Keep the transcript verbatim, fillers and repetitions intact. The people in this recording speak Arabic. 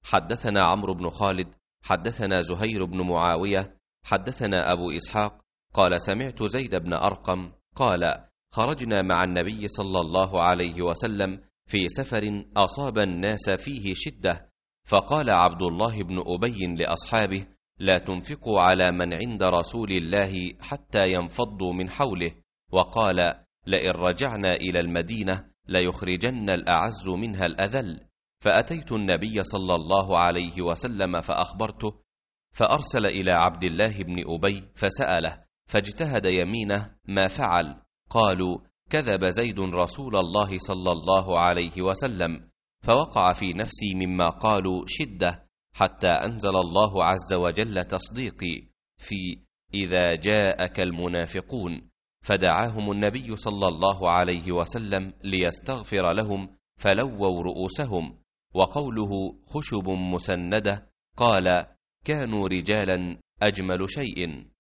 حدثنا عمرو بن خالد حدثنا زهير بن معاوية حدثنا أبو إسحاق قال سمعت زيد بن أرقم قال خرجنا مع النبي صلى الله عليه وسلم في سفر أصاب الناس فيه شدة، فقال عبد الله بن أبي لأصحابه لا تنفقوا على من عند رسول الله حتى ينفضوا من حوله، وقال لئن رجعنا إلى المدينة ليخرجن الأعز منها الأذل. فأتيت النبي صلى الله عليه وسلم فأخبرته، فأرسل إلى عبد الله بن أبي فسأله، فاجتهد يمينه ما فعل. قالوا كذب زيد رسول الله صلى الله عليه وسلم، فوقع في نفسي مما قالوا شدة، حتى أنزل الله عز وجل تصديقي في إذا جاءك المنافقون، فدعاهم النبي صلى الله عليه وسلم ليستغفر لهم فلووا رؤوسهم. وقوله خشب مسندة قال كانوا رجالا أجمل شيء.